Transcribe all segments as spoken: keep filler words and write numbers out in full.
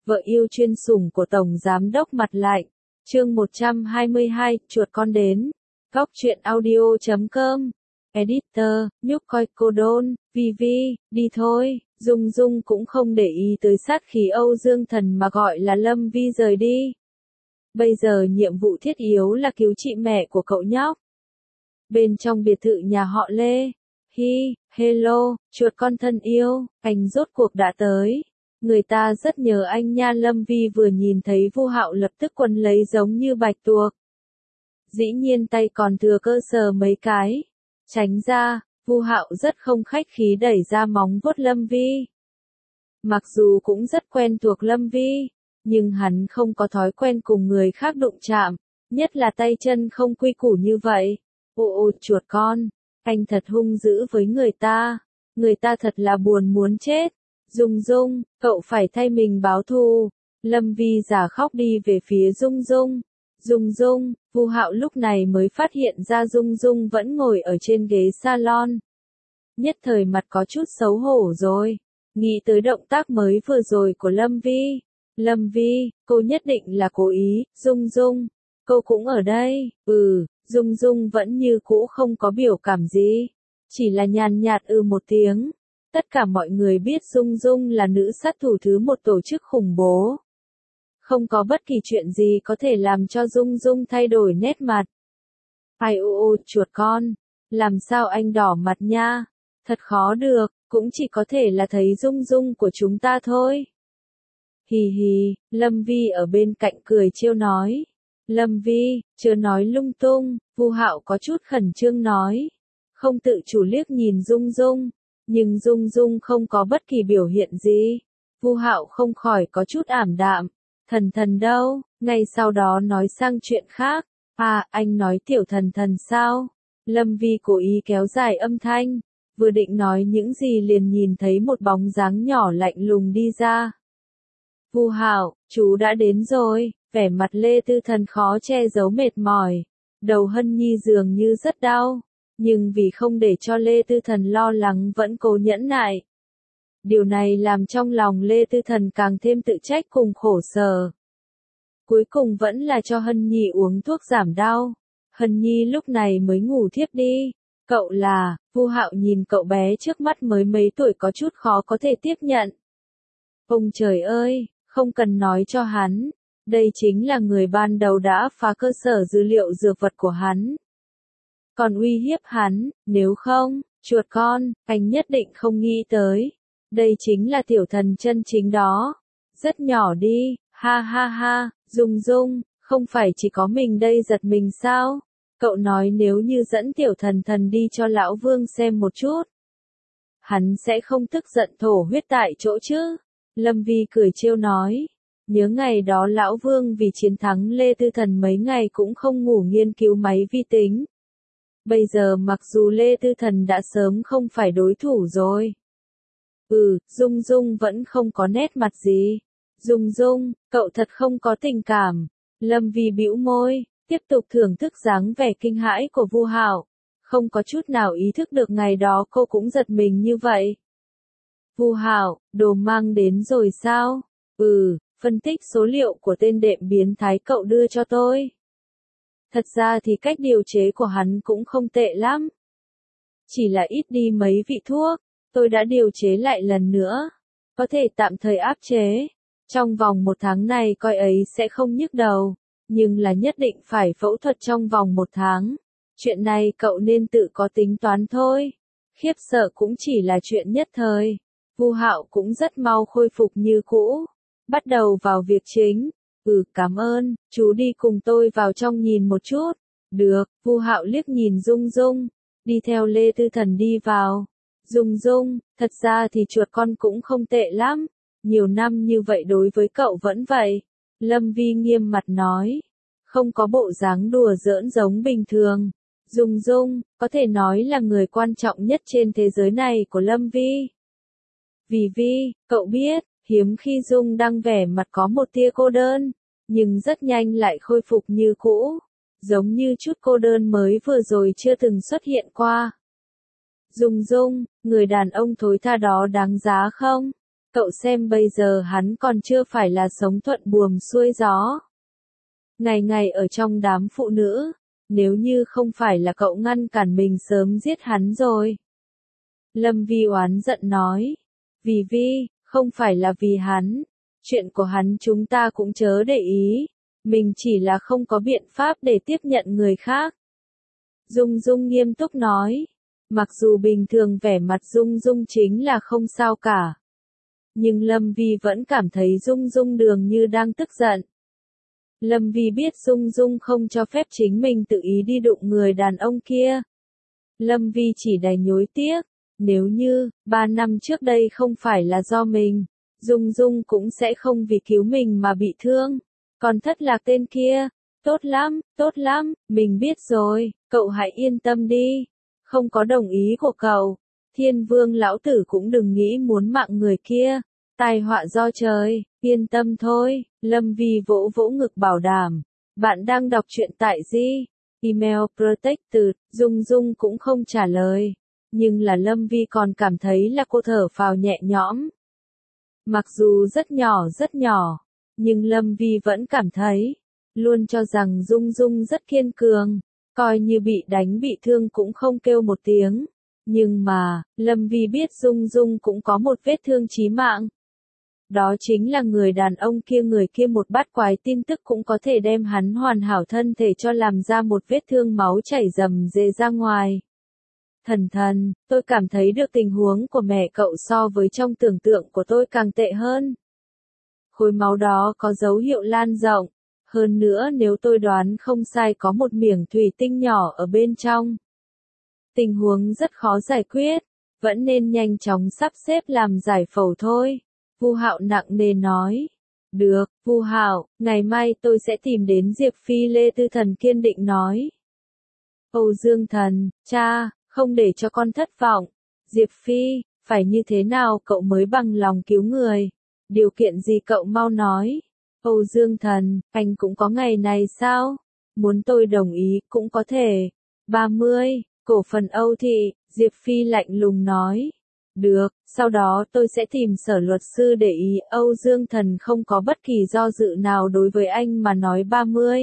vợ yêu chuyên sủng của Tổng Giám đốc Mặt Lạnh. Chương một trăm hai mươi hai, chuột con đến. Góc truyện audio chấm com. Editor, nhúc coi cô đôn, vi vi, đi thôi. Dung Dung cũng không để ý tới sát khí Âu Dương Thần mà gọi là Lâm Vi rời đi. Bây giờ nhiệm vụ thiết yếu là cứu chị mẹ của cậu nhóc. Bên trong biệt thự nhà họ Lê. Hi, hello, chuột con thân yêu, anh rốt cuộc đã tới. Người ta rất nhớ anh nha. Lâm Vi vừa nhìn thấy Vu Hạo lập tức quấn lấy giống như bạch tuộc. Dĩ nhiên tay còn thừa cơ sờ mấy cái. Tránh ra, Vu Hạo rất không khách khí đẩy ra móng vuốt Lâm Vi. Mặc dù cũng rất quen thuộc Lâm Vi, nhưng hắn không có thói quen cùng người khác đụng chạm, nhất là tay chân không quy củ như vậy. Ồ ồ chuột con, anh thật hung dữ với người ta, người ta thật là buồn muốn chết. Dung Dung, cậu phải thay mình báo thù. Lâm Vi giả khóc đi về phía Dung Dung. Dung Dung, Vu Hạo lúc này mới phát hiện ra Dung Dung vẫn ngồi ở trên ghế salon. Nhất thời mặt có chút xấu hổ rồi, nghĩ tới động tác mới vừa rồi của Lâm Vi. Lâm Vi, cô nhất định là cố ý. Dung Dung, cô cũng ở đây. Ừ, Dung Dung vẫn như cũ không có biểu cảm gì, chỉ là nhàn nhạt ừ một tiếng. Tất cả mọi người biết Dung Dung là nữ sát thủ thứ một tổ chức khủng bố. Không có bất kỳ chuyện gì có thể làm cho Dung Dung thay đổi nét mặt. Ai ô ô chuột con, làm sao anh đỏ mặt nha? Thật khó được, cũng chỉ có thể là thấy Dung Dung của chúng ta thôi. Hì hì, Lâm Vi ở bên cạnh cười trêu nói. Lâm Vi, chưa nói lung tung. Vu Hạo có chút khẩn trương nói. Không tự chủ liếc nhìn Dung Dung, nhưng Dung Dung không có bất kỳ biểu hiện gì. Vu Hạo không khỏi có chút ảm đạm. Thần thần đâu? Ngay sau đó nói sang chuyện khác. À, anh nói tiểu thần thần sao? Lâm Vi cố ý kéo dài âm thanh, vừa định nói những gì liền nhìn thấy một bóng dáng nhỏ lạnh lùng đi ra. Vu Hạo, chú đã đến rồi. Vẻ mặt Lê Tư Thần khó che giấu mệt mỏi. Đầu Hân Nhi dường như rất đau, nhưng vì không để cho Lê Tư Thần lo lắng vẫn cố nhẫn nại. Điều này làm trong lòng Lê Tư Thần càng thêm tự trách cùng khổ sở. Cuối cùng vẫn là cho Hân Nhi uống thuốc giảm đau. Hân Nhi lúc này mới ngủ thiếp đi. Cậu là, Vu Hạo nhìn cậu bé trước mắt mới mấy tuổi có chút khó có thể tiếp nhận. Ông trời ơi, không cần nói cho hắn. Đây chính là người ban đầu đã phá cơ sở dữ liệu dược vật của hắn. Còn uy hiếp hắn, nếu không, chuột con, anh nhất định không nghĩ tới. Đây chính là tiểu thần chân chính đó. Rất nhỏ đi, ha ha ha, Dung Dung, không phải chỉ có mình đây giật mình sao? Cậu nói nếu như dẫn tiểu thần thần đi cho lão Vương xem một chút, hắn sẽ không tức giận thổ huyết tại chỗ chứ? Lâm Vi cười trêu nói. Nhớ ngày đó lão Vương vì chiến thắng Lê Tư Thần mấy ngày cũng không ngủ nghiên cứu máy vi tính. Bây giờ mặc dù Lê Tư Thần đã sớm không phải đối thủ rồi. Ừ, Dung Dung vẫn không có nét mặt gì. Dung Dung, cậu thật không có tình cảm. Lâm Vi bĩu môi, tiếp tục thưởng thức dáng vẻ kinh hãi của Vu Hạo. Không có chút nào ý thức được ngày đó cô cũng giật mình như vậy. Vu Hạo, đồ mang đến rồi sao? Ừ. Phân tích số liệu của tên đệm biến thái cậu đưa cho tôi. Thật ra thì cách điều chế của hắn cũng không tệ lắm. Chỉ là ít đi mấy vị thuốc, tôi đã điều chế lại lần nữa. Có thể tạm thời áp chế. Trong vòng một tháng này coi ấy sẽ không nhức đầu. Nhưng là nhất định phải phẫu thuật trong vòng một tháng. Chuyện này cậu nên tự có tính toán thôi. Khiếp sợ cũng chỉ là chuyện nhất thời. Vu Hạo cũng rất mau khôi phục như cũ. Bắt đầu vào việc chính. Ừ, cảm ơn, chú đi cùng tôi vào trong nhìn một chút. Được, Vu Hạo liếc nhìn Dung Dung, đi theo Lê Tư Thần đi vào. Dung Dung, thật ra thì chuột con cũng không tệ lắm. Nhiều năm như vậy đối với cậu vẫn vậy. Lâm Vi nghiêm mặt nói. Không có bộ dáng đùa giỡn giống bình thường. Dung Dung, có thể nói là người quan trọng nhất trên thế giới này của Lâm Vi. Vì Vi, cậu biết. Hiếm khi Dung đang vẻ mặt có một tia cô đơn, nhưng rất nhanh lại khôi phục như cũ, giống như chút cô đơn mới vừa rồi chưa từng xuất hiện qua. Dung Dung, người đàn ông thối tha đó đáng giá không? Cậu xem bây giờ hắn còn chưa phải là sống thuận buồm xuôi gió. Ngày ngày ở trong đám phụ nữ, nếu như không phải là cậu ngăn cản mình sớm giết hắn rồi. Lâm Vi oán giận nói. Vì Vi, không phải là vì hắn. Chuyện của hắn chúng ta cũng chớ để ý. Mình chỉ là không có biện pháp để tiếp nhận người khác. Dung Dung nghiêm túc nói. Mặc dù bình thường vẻ mặt Dung Dung chính là không sao cả. Nhưng Lâm Vi vẫn cảm thấy Dung Dung dường như đang tức giận. Lâm Vi biết Dung Dung không cho phép chính mình tự ý đi đụng người đàn ông kia. Lâm Vi chỉ đành nhối tiếc. Nếu như, ba năm trước đây không phải là do mình, Dung Dung cũng sẽ không vì cứu mình mà bị thương. Còn thất lạc tên kia, tốt lắm, tốt lắm, mình biết rồi, cậu hãy yên tâm đi. Không có đồng ý của cậu, Thiên Vương lão tử cũng đừng nghĩ muốn mạng người kia. Tai họa do trời, yên tâm thôi. Lâm Vi vỗ vỗ ngực bảo đảm. Bạn đang đọc truyện tại gì? Email Protected, Dung Dung cũng không trả lời. Nhưng là Lâm Vi còn cảm thấy là cô thở phào nhẹ nhõm. Mặc dù rất nhỏ rất nhỏ, nhưng Lâm Vi vẫn cảm thấy, luôn cho rằng Dung Dung rất kiên cường, coi như bị đánh bị thương cũng không kêu một tiếng. Nhưng mà, Lâm Vi biết Dung Dung cũng có một vết thương chí mạng. Đó chính là người đàn ông kia người kia một bát quái tin tức cũng có thể đem hắn hoàn hảo thân thể cho làm ra một vết thương máu chảy rầm rề ra ngoài. Thần thần, tôi cảm thấy được tình huống của mẹ cậu so với trong tưởng tượng của tôi càng tệ hơn. Khối máu đó có dấu hiệu lan rộng, hơn nữa nếu tôi đoán không sai có một miếng thủy tinh nhỏ ở bên trong. Tình huống rất khó giải quyết, vẫn nên nhanh chóng sắp xếp làm giải phẫu thôi. Vu Hạo nặng nề nói. Được, Vu Hạo, ngày mai tôi sẽ tìm đến Diệp Phi. Lê Tư Thần kiên định nói. Âu Dương Thần, cha, không để cho con thất vọng. Diệp Phi, phải như thế nào cậu mới bằng lòng cứu người? Điều kiện gì cậu mau nói. Âu Dương Thần, anh cũng có ngày này sao? Muốn tôi đồng ý cũng có thể. ba mươi, cổ phần Âu Thị, Diệp Phi lạnh lùng nói. Được, sau đó tôi sẽ tìm sở luật sư để ý. Âu Dương Thần không có bất kỳ do dự nào đối với anh mà nói ba mươi.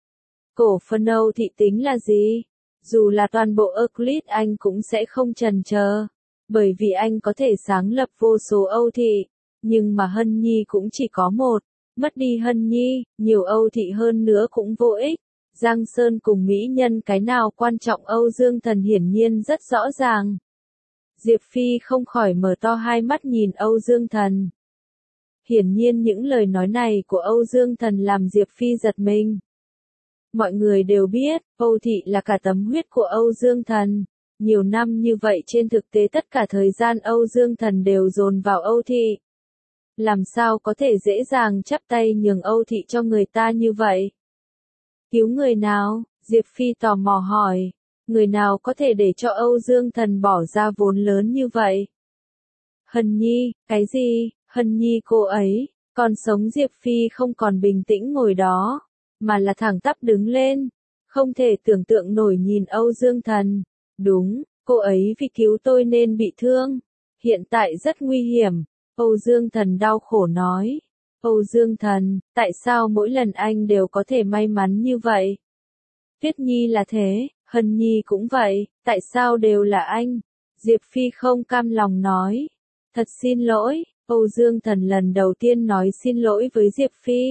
Cổ phần Âu Thị tính là gì? Dù là toàn bộ Euclid anh cũng sẽ không chần chờ. Bởi vì anh có thể sáng lập vô số Âu Thị. Nhưng mà Hân Nhi cũng chỉ có một. Mất đi Hân Nhi, nhiều Âu Thị hơn nữa cũng vô ích. Giang Sơn cùng Mỹ Nhân cái nào quan trọng Âu Dương Thần hiển nhiên rất rõ ràng. Diệp Phi không khỏi mở to hai mắt nhìn Âu Dương Thần. Hiển nhiên những lời nói này của Âu Dương Thần làm Diệp Phi giật mình. Mọi người đều biết, Âu Thị là cả tấm huyết của Âu Dương Thần. Nhiều năm như vậy trên thực tế tất cả thời gian Âu Dương Thần đều dồn vào Âu Thị. Làm sao có thể dễ dàng chắp tay nhường Âu Thị cho người ta như vậy? Cứu người nào? Diệp Phi tò mò hỏi. Người nào có thể để cho Âu Dương Thần bỏ ra vốn lớn như vậy? Hân Nhi, cái gì? Hân Nhi cô ấy, còn sống. Diệp Phi không còn bình tĩnh ngồi đó, mà là thẳng tắp đứng lên. Không thể tưởng tượng nổi nhìn Âu Dương Thần. Đúng, cô ấy vì cứu tôi nên bị thương. Hiện tại rất nguy hiểm. Âu Dương Thần đau khổ nói. Âu Dương Thần, tại sao mỗi lần anh đều có thể may mắn như vậy? Tuyết Nhi là thế, Hân Nhi cũng vậy, tại sao đều là anh? Diệp Phi không cam lòng nói. Thật xin lỗi, Âu Dương Thần lần đầu tiên nói xin lỗi với Diệp Phi.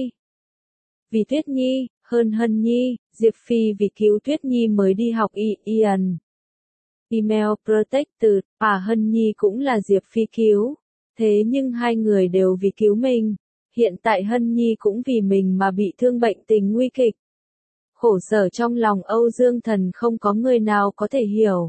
Vì Tuyết Nhi, hơn Hân Nhi, Diệp Phi vì cứu Tuyết Nhi mới đi học y Ian. Email Protected, à Hân Nhi cũng là Diệp Phi cứu. Thế nhưng hai người đều vì cứu mình. Hiện tại Hân Nhi cũng vì mình mà bị thương bệnh tình nguy kịch. Khổ sở trong lòng Âu Dương Thần không có người nào có thể hiểu.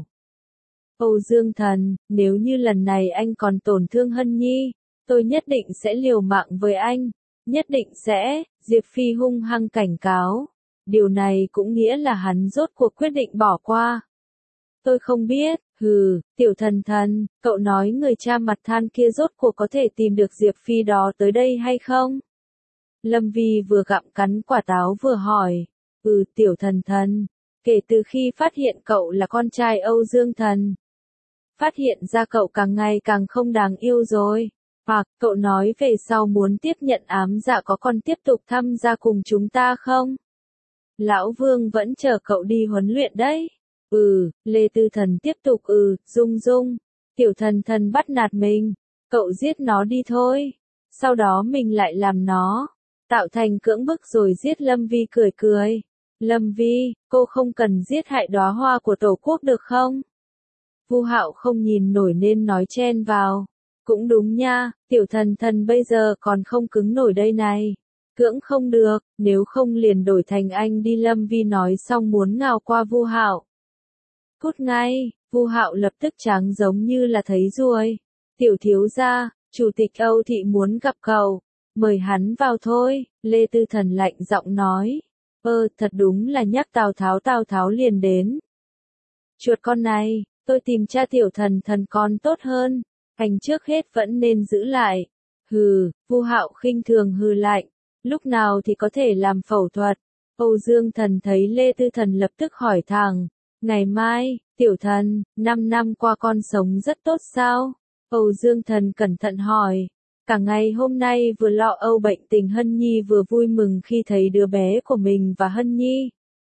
Âu Dương Thần, nếu như lần này anh còn tổn thương Hân Nhi, tôi nhất định sẽ liều mạng với anh. Nhất định sẽ, Diệp Phi hung hăng cảnh cáo. Điều này cũng nghĩa là hắn rốt cuộc quyết định bỏ qua. Tôi không biết, hừ, tiểu thần thần, cậu nói người cha mặt than kia rốt cuộc có thể tìm được Diệp Phi đó tới đây hay không? Lâm Vi vừa gặm cắn quả táo vừa hỏi. Ừ tiểu thần thần, kể từ khi phát hiện cậu là con trai Âu Dương Thần. Phát hiện ra cậu càng ngày càng không đáng yêu rồi. Hoặc, cậu nói về sau muốn tiếp nhận ám dạ có còn tiếp tục tham gia cùng chúng ta không? Lão Vương vẫn chờ cậu đi huấn luyện đấy. Ừ, Lê Tư Thần tiếp tục ừ, Dung Dung. Tiểu Thần Thần bắt nạt mình. Cậu giết nó đi thôi. Sau đó mình lại làm nó. Tạo thành cưỡng bức rồi giết Lâm Vi cười cười. Lâm Vi, cô không cần giết hại đóa hoa của Tổ quốc được không? Vu Hạo không nhìn nổi nên nói chen vào. Cũng đúng nha, Tiểu Thần Thần bây giờ còn không cứng nổi đây này. Cưỡng không được, nếu không liền đổi thành anh đi. Lâm Vi nói xong muốn ngào qua Vu Hạo. Cút ngay, Vu Hạo lập tức trắng giống như là thấy ruồi. Tiểu thiếu gia, chủ tịch Âu Thị muốn gặp cậu, mời hắn vào thôi. Lê Tư Thần lạnh giọng nói. Ơ, thật đúng là nhắc Tào Tháo Tào Tháo liền đến. Chuột con này, tôi tìm cha Tiểu Thần Thần con tốt hơn, anh trước hết vẫn nên giữ lại. Hừ, Vu Hạo khinh thường hừ lạnh, lúc nào thì có thể làm phẫu thuật. Âu Dương Thần thấy Lê Tư Thần lập tức hỏi thẳng, ngày mai, Tiểu Thần, năm năm qua con sống rất tốt sao? Âu Dương Thần cẩn thận hỏi. Cả ngày hôm nay vừa lo âu bệnh tình Hân Nhi vừa vui mừng khi thấy đứa bé của mình và Hân Nhi.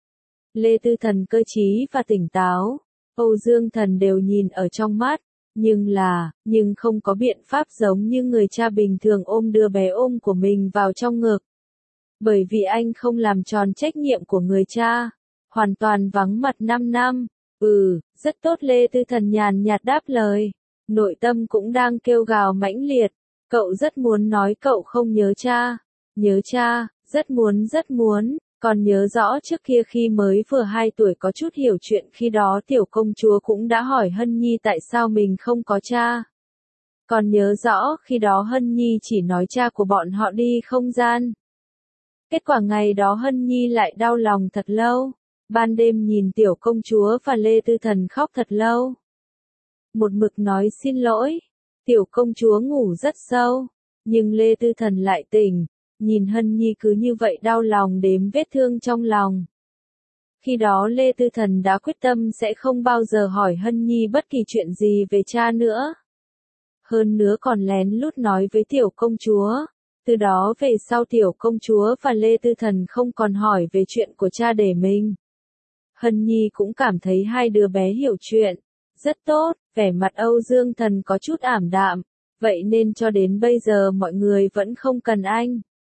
Lê Tư Thần cơ trí và tỉnh táo, Âu Dương Thần đều nhìn ở trong mắt, nhưng là, nhưng không có biện pháp giống như người cha bình thường ôm đứa bé ôm của mình vào trong ngực. Bởi vì anh không làm tròn trách nhiệm của người cha, hoàn toàn vắng mặt năm năm. Ừ, rất tốt. Lê Tư Thần nhàn nhạt đáp lời, nội tâm cũng đang kêu gào mãnh liệt. Cậu rất muốn nói cậu không nhớ cha. Nhớ cha, rất muốn rất muốn, còn nhớ rõ trước kia khi mới vừa hai tuổi có chút hiểu chuyện, khi đó tiểu công chúa cũng đã hỏi Hân Nhi tại sao mình không có cha. Còn nhớ rõ khi đó Hân Nhi chỉ nói cha của bọn họ đi không gian. Kết quả ngày đó Hân Nhi lại đau lòng thật lâu. Ban đêm nhìn tiểu công chúa và Lê Tư Thần khóc thật lâu. Một mực nói xin lỗi. Tiểu công chúa ngủ rất sâu, nhưng Lê Tư Thần lại tỉnh, nhìn Hân Nhi cứ như vậy đau lòng đếm vết thương trong lòng. Khi đó Lê Tư Thần đã quyết tâm sẽ không bao giờ hỏi Hân Nhi bất kỳ chuyện gì về cha nữa. Hơn nữa còn lén lút nói với tiểu công chúa. Từ đó về sau tiểu công chúa và Lê Tư Thần không còn hỏi về chuyện của cha để mình. Hân Nhi cũng cảm thấy hai đứa bé hiểu chuyện. Rất tốt, vẻ mặt Âu Dương Thần có chút ảm đạm, vậy nên cho đến bây giờ mọi người vẫn không cần anh.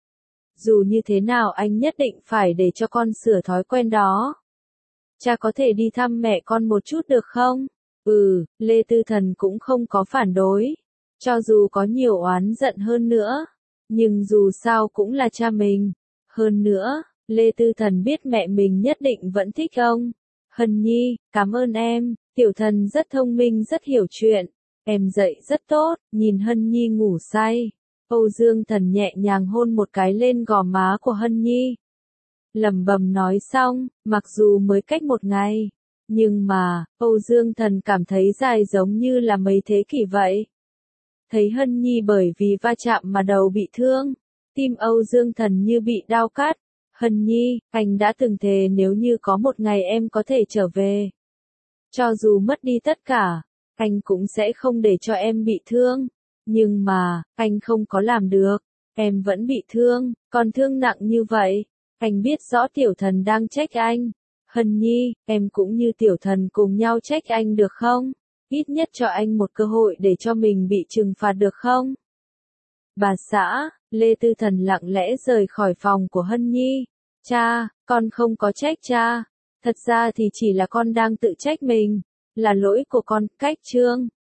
Dù như thế nào anh nhất định phải để cho con sửa thói quen đó. Cha có thể đi thăm mẹ con một chút được không? Ừ, Lê Tư Thần cũng không có phản đối. Cho dù có nhiều oán giận hơn nữa, nhưng dù sao cũng là cha mình. Hơn nữa, Lê Tư Thần biết mẹ mình nhất định vẫn thích ông. Hân Nhi, cảm ơn em. Tiểu Thần rất thông minh rất hiểu chuyện, em dạy rất tốt. Nhìn Hân Nhi ngủ say, Âu Dương Thần nhẹ nhàng hôn một cái lên gò má của Hân Nhi. Lẩm bẩm nói xong, mặc dù mới cách một ngày, nhưng mà, Âu Dương Thần cảm thấy dài giống như là mấy thế kỷ vậy. Thấy Hân Nhi bởi vì va chạm mà đầu bị thương, tim Âu Dương Thần như bị đau cắt. Hân Nhi, anh đã từng thề nếu như có một ngày em có thể trở về, cho dù mất đi tất cả, anh cũng sẽ không để cho em bị thương. Nhưng mà, anh không có làm được. Em vẫn bị thương, còn thương nặng như vậy. Anh biết rõ Tiểu Thần đang trách anh. Hân Nhi, em cũng như Tiểu Thần cùng nhau trách anh được không? Ít nhất cho anh một cơ hội để cho mình bị trừng phạt được không? Bà xã, Lê Tư Thần lặng lẽ rời khỏi phòng của Hân Nhi. Cha, con không có trách cha. Thật ra thì chỉ là con đang tự trách mình. Là lỗi của con. Cách chương